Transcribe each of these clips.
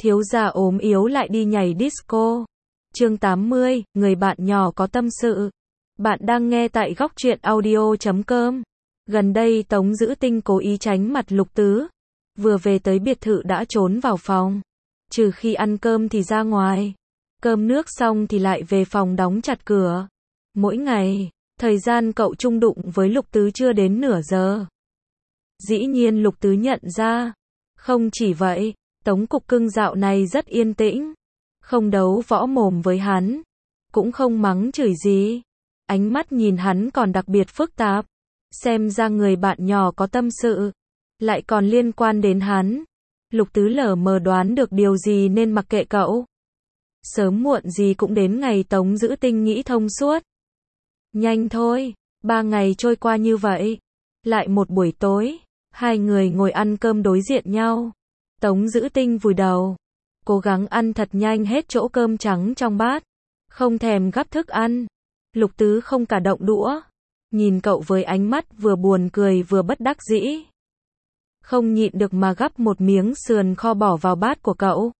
Thiếu gia ốm yếu lại đi nhảy disco. Chương 80, người bạn nhỏ có tâm sự. Bạn đang nghe tại góc truyện audio.com. Gần đây Tống Dữ Tinh cố ý tránh mặt Lục Tứ. Vừa về tới biệt thự đã trốn vào phòng. Trừ khi ăn cơm thì ra ngoài. Cơm nước xong thì lại về phòng đóng chặt cửa. Mỗi ngày, thời gian cậu chung đụng với Lục Tứ chưa đến nửa giờ. Dĩ nhiên Lục Tứ nhận ra. Không chỉ vậy, Tống Cục Cưng dạo này rất yên tĩnh. Không đấu võ mồm với hắn. Cũng không mắng chửi gì. Ánh mắt nhìn hắn còn đặc biệt phức tạp. Xem ra người bạn nhỏ có tâm sự. Lại còn liên quan đến hắn. Lục Tứ lờ mờ đoán được điều gì nên mặc kệ cậu. Sớm muộn gì cũng đến ngày Tống Dữ Tinh nghĩ thông suốt. Nhanh thôi, 3 ngày trôi qua như vậy. Lại một buổi tối, hai người ngồi ăn cơm đối diện nhau. Tống Dữ Tinh vùi đầu, cố gắng ăn thật nhanh hết chỗ cơm trắng trong bát. Không thèm gắp thức ăn. Lục Tứ không cả động đũa. Nhìn cậu với ánh mắt vừa buồn cười vừa bất đắc dĩ. Không nhịn được mà gắp một miếng sườn kho bỏ vào bát của cậu.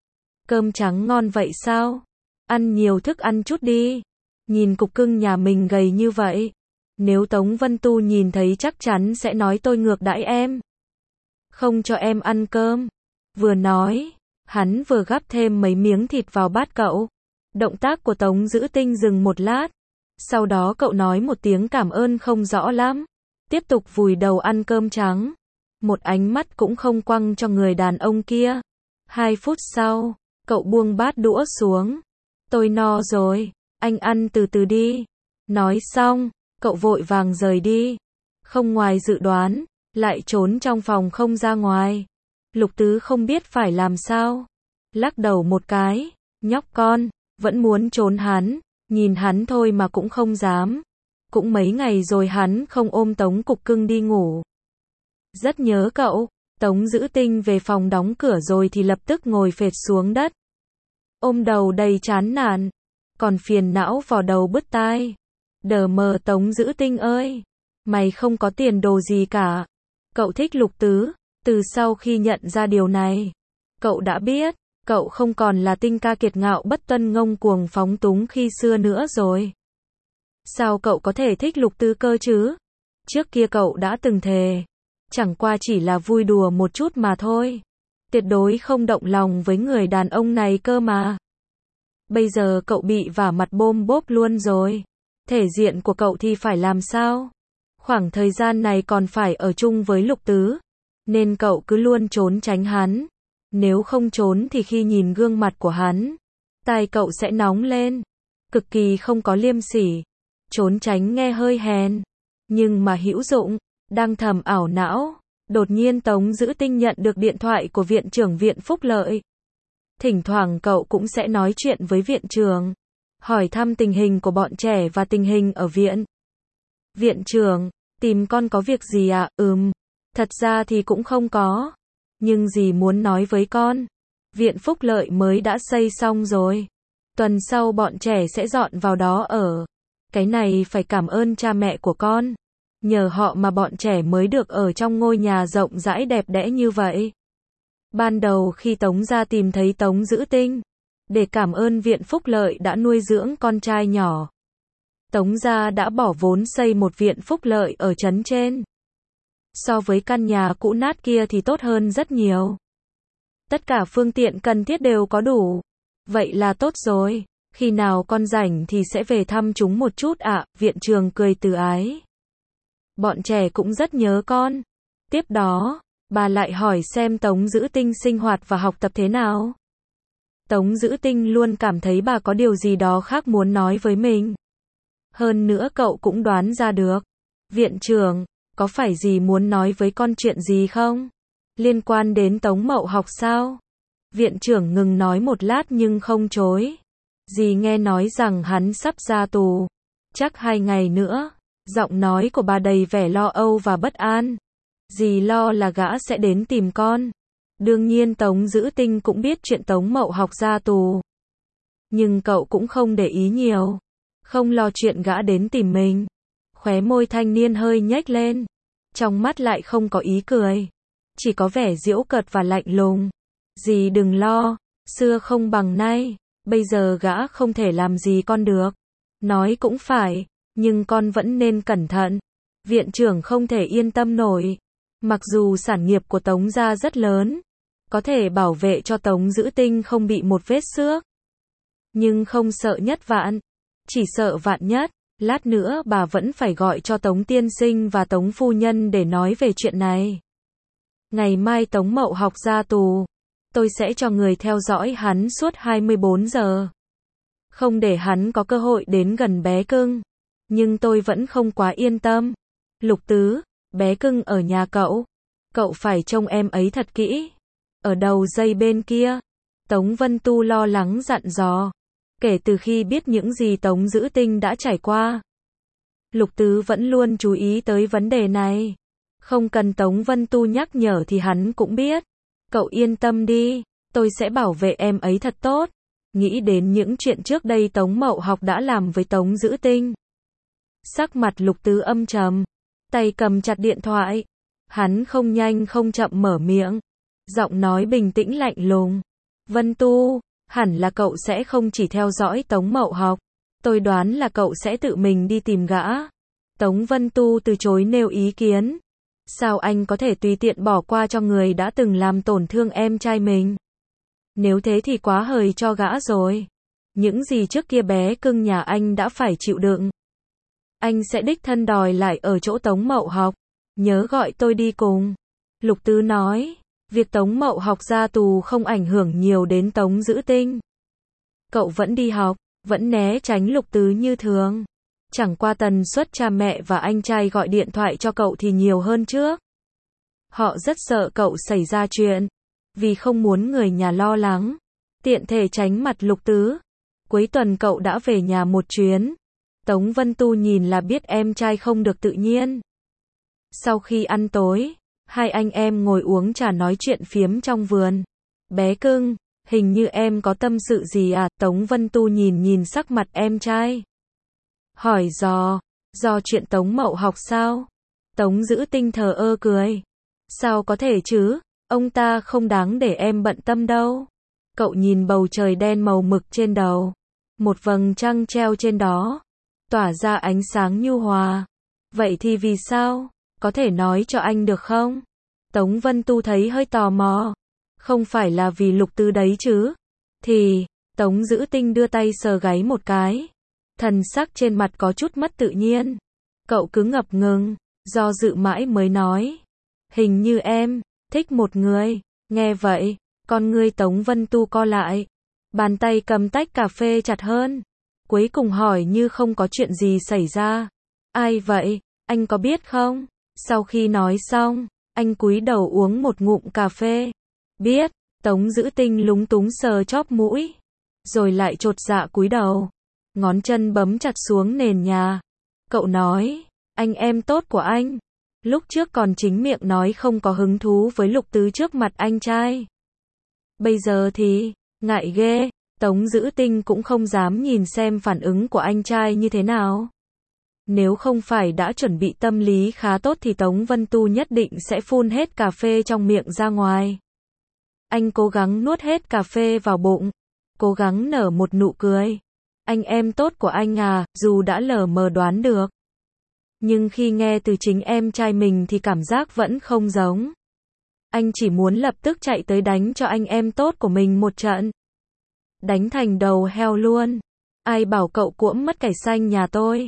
Cơm trắng ngon vậy sao? Ăn nhiều thức ăn chút đi. Nhìn Cục Cưng nhà mình gầy như vậy. Nếu Tống Vân Tu nhìn thấy chắc chắn sẽ nói tôi ngược đãi em. Không cho em ăn cơm. Vừa nói, hắn vừa gắp thêm mấy miếng thịt vào bát cậu. Động tác của Tống Dữ Tinh dừng một lát. Sau đó cậu nói một tiếng cảm ơn không rõ lắm. Tiếp tục vùi đầu ăn cơm trắng. Một ánh mắt cũng không quăng cho người đàn ông kia. 2 phút sau, cậu buông bát đũa xuống. Tôi no rồi, anh ăn từ từ đi. Nói xong, cậu vội vàng rời đi. Không ngoài dự đoán, lại trốn trong phòng không ra ngoài. Lục Tứ không biết phải làm sao. Lắc đầu một cái, nhóc con, vẫn muốn trốn hắn. Nhìn hắn thôi mà cũng không dám. Cũng mấy ngày rồi hắn không ôm Tống Cục Cưng đi ngủ. Rất nhớ cậu. Tống Dữ Tinh về phòng đóng cửa rồi thì lập tức ngồi phệt xuống đất. Ôm đầu đầy chán nản. Còn phiền não vò đầu bứt tai. Đờ mờ Tống Dữ Tinh ơi. Mày không có tiền đồ gì cả. Cậu thích Lục Tứ. Từ sau khi nhận ra điều này, cậu đã biết. Cậu không còn là Tinh ca kiệt ngạo bất tuân ngông cuồng phóng túng khi xưa nữa rồi. Sao cậu có thể thích Lục Tứ cơ chứ? Trước kia cậu đã từng thề. Chẳng qua chỉ là vui đùa một chút mà thôi. Tuyệt đối không động lòng với người đàn ông này cơ mà. Bây giờ cậu bị vả mặt bôm bốp luôn rồi. Thể diện của cậu thì phải làm sao? Khoảng thời gian này còn phải ở chung với Lục Tứ. Nên cậu cứ luôn trốn tránh hắn. Nếu không trốn thì khi nhìn gương mặt của hắn, tai cậu sẽ nóng lên. Cực kỳ không có liêm sỉ. Trốn tránh nghe hơi hèn. Nhưng mà hữu dụng. Đang thầm ảo não. Đột nhiên Tống Dữ Tinh nhận được điện thoại của viện trưởng viện Phúc Lợi. Thỉnh thoảng cậu cũng sẽ nói chuyện với viện trưởng. Hỏi thăm tình hình của bọn trẻ và tình hình ở viện. Viện trưởng, tìm con có việc gì ạ? Thật ra thì cũng không có. Nhưng dì muốn nói với con. Viện Phúc Lợi mới đã xây xong rồi. Tuần sau bọn trẻ sẽ dọn vào đó ở. Cái này phải cảm ơn cha mẹ của con. Nhờ họ mà bọn trẻ mới được ở trong ngôi nhà rộng rãi đẹp đẽ như vậy. Ban đầu khi Tống gia tìm thấy Tống Dữ Tinh, để cảm ơn Viện Phúc Lợi đã nuôi dưỡng con trai nhỏ, Tống gia đã bỏ vốn xây một viện phúc lợi ở trấn trên. So với căn nhà cũ nát kia thì tốt hơn rất nhiều. Tất cả phương tiện cần thiết đều có đủ. Vậy là tốt rồi. Khi nào con rảnh thì sẽ về thăm chúng một chút ạ. Viện trưởng cười từ ái. Bọn trẻ cũng rất nhớ con. Tiếp đó, bà lại hỏi xem Tống Dữ Tinh sinh hoạt và học tập thế nào. Tống Dữ Tinh luôn cảm thấy bà có điều gì đó khác muốn nói với mình. Hơn nữa cậu cũng đoán ra được. Viện trưởng, có phải dì muốn nói với con chuyện gì không? Liên quan đến Tống Mậu Học sao? Viện trưởng ngừng nói một lát nhưng không chối. Dì nghe nói rằng hắn sắp ra tù. Chắc 2 ngày nữa. Giọng nói của bà đầy vẻ lo âu và bất an. Dì lo là gã sẽ đến tìm con. Đương nhiên Tống Dữ Tinh cũng biết chuyện Tống Mậu Học ra tù. Nhưng cậu cũng không để ý nhiều. Không lo chuyện gã đến tìm mình. Khóe môi thanh niên hơi nhếch lên. Trong mắt lại không có ý cười. Chỉ có vẻ giễu cợt và lạnh lùng. Dì đừng lo, xưa không bằng nay, bây giờ gã không thể làm gì con được. Nói cũng phải, nhưng con vẫn nên cẩn thận. Viện trưởng không thể yên tâm nổi. Mặc dù sản nghiệp của Tống gia rất lớn, có thể bảo vệ cho Tống Dữ Tinh không bị một vết xước. Nhưng không sợ nhất vạn, chỉ sợ vạn nhất. Lát nữa bà vẫn phải gọi cho Tống tiên sinh và Tống phu nhân để nói về chuyện này. Ngày mai Tống Mậu Học ra tù, tôi sẽ cho người theo dõi hắn suốt 24 giờ. Không để hắn có cơ hội đến gần bé cưng. Nhưng tôi vẫn không quá yên tâm. Lục Tứ, bé cưng ở nhà cậu. Cậu phải trông em ấy thật kỹ. Ở đầu dây bên kia, Tống Vân Tu lo lắng dặn dò. Kể từ khi biết những gì Tống Dữ Tinh đã trải qua, Lục Tứ vẫn luôn chú ý tới vấn đề này. Không cần Tống Vân Tu nhắc nhở thì hắn cũng biết. Cậu yên tâm đi, tôi sẽ bảo vệ em ấy thật tốt. Nghĩ đến những chuyện trước đây Tống Mậu Học đã làm với Tống Dữ Tinh. Sắc mặt Lục Tứ âm trầm, tay cầm chặt điện thoại. Hắn không nhanh không chậm mở miệng, giọng nói bình tĩnh lạnh lùng. Vân Tu, hẳn là cậu sẽ không chỉ theo dõi Tống Mậu Học. Tôi đoán là cậu sẽ tự mình đi tìm gã. Tống Vân Tu từ chối nêu ý kiến. Sao anh có thể tùy tiện bỏ qua cho người đã từng làm tổn thương em trai mình? Nếu thế thì quá hời cho gã rồi. Những gì trước kia bé cưng nhà anh đã phải chịu đựng, anh sẽ đích thân đòi lại ở chỗ Tống Mậu Học. Nhớ gọi tôi đi cùng. Lục Tứ nói, việc Tống Mậu Học ra tù không ảnh hưởng nhiều đến Tống Dữ Tinh. Cậu vẫn đi học, vẫn né tránh Lục Tứ như thường. Chẳng qua tần suất cha mẹ và anh trai gọi điện thoại cho cậu thì nhiều hơn trước. Họ rất sợ cậu xảy ra chuyện, vì không muốn người nhà lo lắng. Tiện thể tránh mặt Lục Tứ. Cuối tuần cậu đã về nhà một chuyến. Tống Vân Tu nhìn là biết em trai không được tự nhiên. Sau khi ăn tối, hai anh em ngồi uống trà nói chuyện phiếm trong vườn. Bé cưng, hình như em có tâm sự gì à? Tống Vân Tu nhìn sắc mặt em trai. Hỏi do chuyện Tống Mậu Học sao? Tống Dữ Tinh thờ ơ cười. Sao có thể chứ, ông ta không đáng để em bận tâm đâu. Cậu nhìn bầu trời đen màu mực trên đầu. Một vầng trăng treo trên đó, tỏa ra ánh sáng nhu hòa. Vậy thì vì sao? Có thể nói cho anh được không? Tống Vân Tu thấy hơi tò mò. Không phải là vì Lục Tứ đấy chứ? Thì, Tống Dữ Tinh đưa tay sờ gáy một cái. Thần sắc trên mặt có chút mất tự nhiên. Cậu cứ ngập ngừng, do dự mãi mới nói. Hình như em thích một người. Nghe vậy, con ngươi Tống Vân Tu co lại. Bàn tay cầm tách cà phê chặt hơn. Cuối cùng hỏi như không có chuyện gì xảy ra. Ai vậy? Anh có biết không? Sau khi nói xong, anh cúi đầu uống một ngụm cà phê. Biết. Tống Dữ Tinh lúng túng sờ chóp mũi, rồi lại chột dạ cúi đầu. Ngón chân bấm chặt xuống nền nhà. Cậu nói, anh em tốt của anh. Lúc trước còn chính miệng nói không có hứng thú với Lục Tứ trước mặt anh trai. Bây giờ thì, ngại ghê. Tống Dữ Tinh cũng không dám nhìn xem phản ứng của anh trai như thế nào. Nếu không phải đã chuẩn bị tâm lý khá tốt thì Tống Vân Tu nhất định sẽ phun hết cà phê trong miệng ra ngoài. Anh cố gắng nuốt hết cà phê vào bụng, cố gắng nở một nụ cười. Anh em tốt của anh à, dù đã lờ mờ đoán được. Nhưng khi nghe từ chính em trai mình thì cảm giác vẫn không giống. Anh chỉ muốn lập tức chạy tới đánh cho anh em tốt của mình một trận. Đánh thành đầu heo luôn. Ai bảo cậu cuỗm mất cải xanh nhà tôi?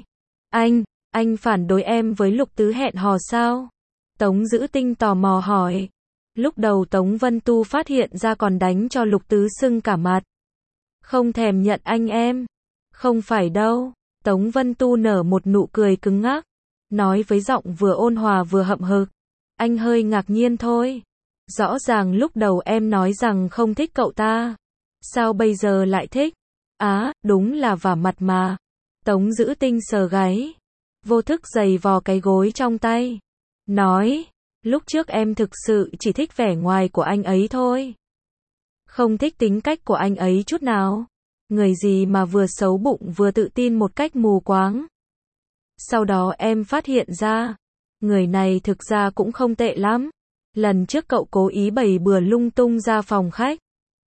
Anh phản đối em với Lục Tứ hẹn hò sao? Tống Dữ Tinh tò mò hỏi. Lúc đầu Tống Vân Tu phát hiện ra còn đánh cho Lục Tứ sưng cả mặt. Không thèm nhận anh em. Không phải đâu. Tống Vân Tu nở một nụ cười cứng ngắc, nói với giọng vừa ôn hòa vừa hậm hực. Anh hơi ngạc nhiên thôi. Rõ ràng lúc đầu em nói rằng không thích cậu ta. Sao bây giờ lại thích? Á, đúng là vả mặt mà. Tống Dữ Tinh sờ gáy, vô thức giày vò cái gối trong tay. Nói, lúc trước em thực sự chỉ thích vẻ ngoài của anh ấy thôi. Không thích tính cách của anh ấy chút nào. Người gì mà vừa xấu bụng vừa tự tin một cách mù quáng. Sau đó em phát hiện ra, người này thực ra cũng không tệ lắm. Lần trước cậu cố ý bày bừa lung tung ra phòng khách.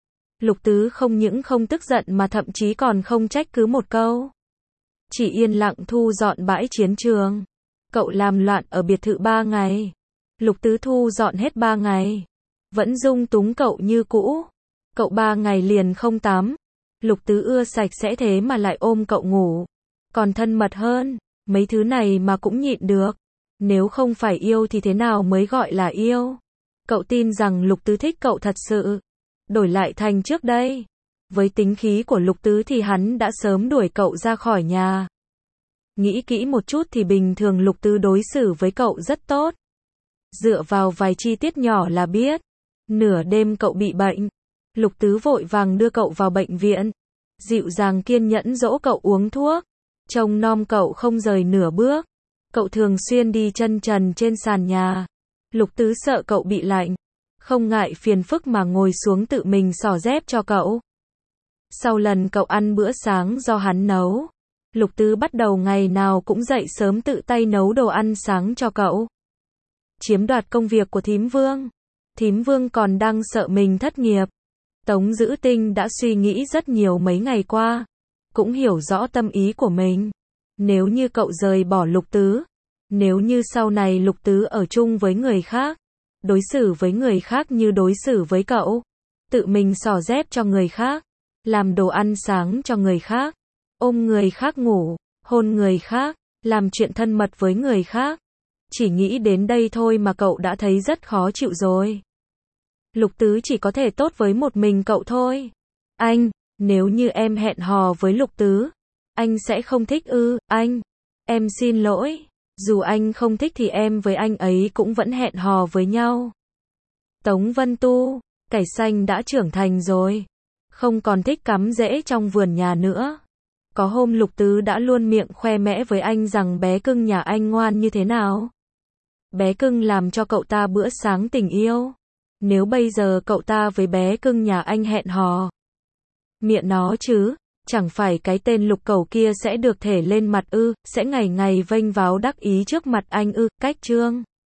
Lục Tứ không những không tức giận mà thậm chí còn không trách cứ một câu. Chỉ yên lặng thu dọn bãi chiến trường. Cậu làm loạn ở biệt thự 3 ngày. Lục Tứ thu dọn hết 3 ngày. Vẫn dung túng cậu như cũ. Cậu 3 ngày liền không tắm. Lục Tứ ưa sạch sẽ thế mà lại ôm cậu ngủ. Còn thân mật hơn. Mấy thứ này mà cũng nhịn được. Nếu không phải yêu thì thế nào mới gọi là yêu? Cậu tin rằng Lục Tứ thích cậu thật sự. Đổi lại thành trước đây. Với tính khí của Lục Tứ thì hắn đã sớm đuổi cậu ra khỏi nhà. Nghĩ kỹ một chút thì bình thường Lục Tứ đối xử với cậu rất tốt. Dựa vào vài chi tiết nhỏ là biết. Nửa đêm cậu bị bệnh. Lục Tứ vội vàng đưa cậu vào bệnh viện. Dịu dàng kiên nhẫn dỗ cậu uống thuốc. Trông nom cậu không rời nửa bước. Cậu thường xuyên đi chân trần trên sàn nhà. Lục Tứ sợ cậu bị lạnh. Không ngại phiền phức mà ngồi xuống tự mình xỏ dép cho cậu. Sau lần cậu ăn bữa sáng do hắn nấu, Lục Tứ bắt đầu ngày nào cũng dậy sớm tự tay nấu đồ ăn sáng cho cậu. Chiếm đoạt công việc của Thím Vương. Thím Vương còn đang sợ mình thất nghiệp. Tống Dữ Tinh đã suy nghĩ rất nhiều mấy ngày qua. Cũng hiểu rõ tâm ý của mình. Nếu như cậu rời bỏ Lục Tứ. Nếu như sau này Lục Tứ ở chung với người khác. Đối xử với người khác như đối xử với cậu. Tự mình xỏ dép cho người khác. Làm đồ ăn sáng cho người khác. Ôm người khác ngủ. Hôn người khác. Làm chuyện thân mật với người khác. Chỉ nghĩ đến đây thôi mà cậu đã thấy rất khó chịu rồi. Lục Tứ chỉ có thể tốt với một mình cậu thôi. Anh, nếu như em hẹn hò với Lục Tứ, anh sẽ không thích ư? Anh, em xin lỗi. Dù anh không thích thì em với anh ấy cũng vẫn hẹn hò với nhau. Tống Vân Tu, cải xanh đã trưởng thành rồi. Không còn thích cắm rễ trong vườn nhà nữa. Có hôm Lục Tứ đã luôn miệng khoe mẽ với anh rằng bé cưng nhà anh ngoan như thế nào. Bé cưng làm cho cậu ta bữa sáng tình yêu. Nếu bây giờ cậu ta với bé cưng nhà anh hẹn hò. Miệng nó chứ, chẳng phải cái tên Lục Cẩu kia sẽ được thể lên mặt ư, sẽ ngày ngày vênh váo đắc ý trước mặt anh ư, cách chương.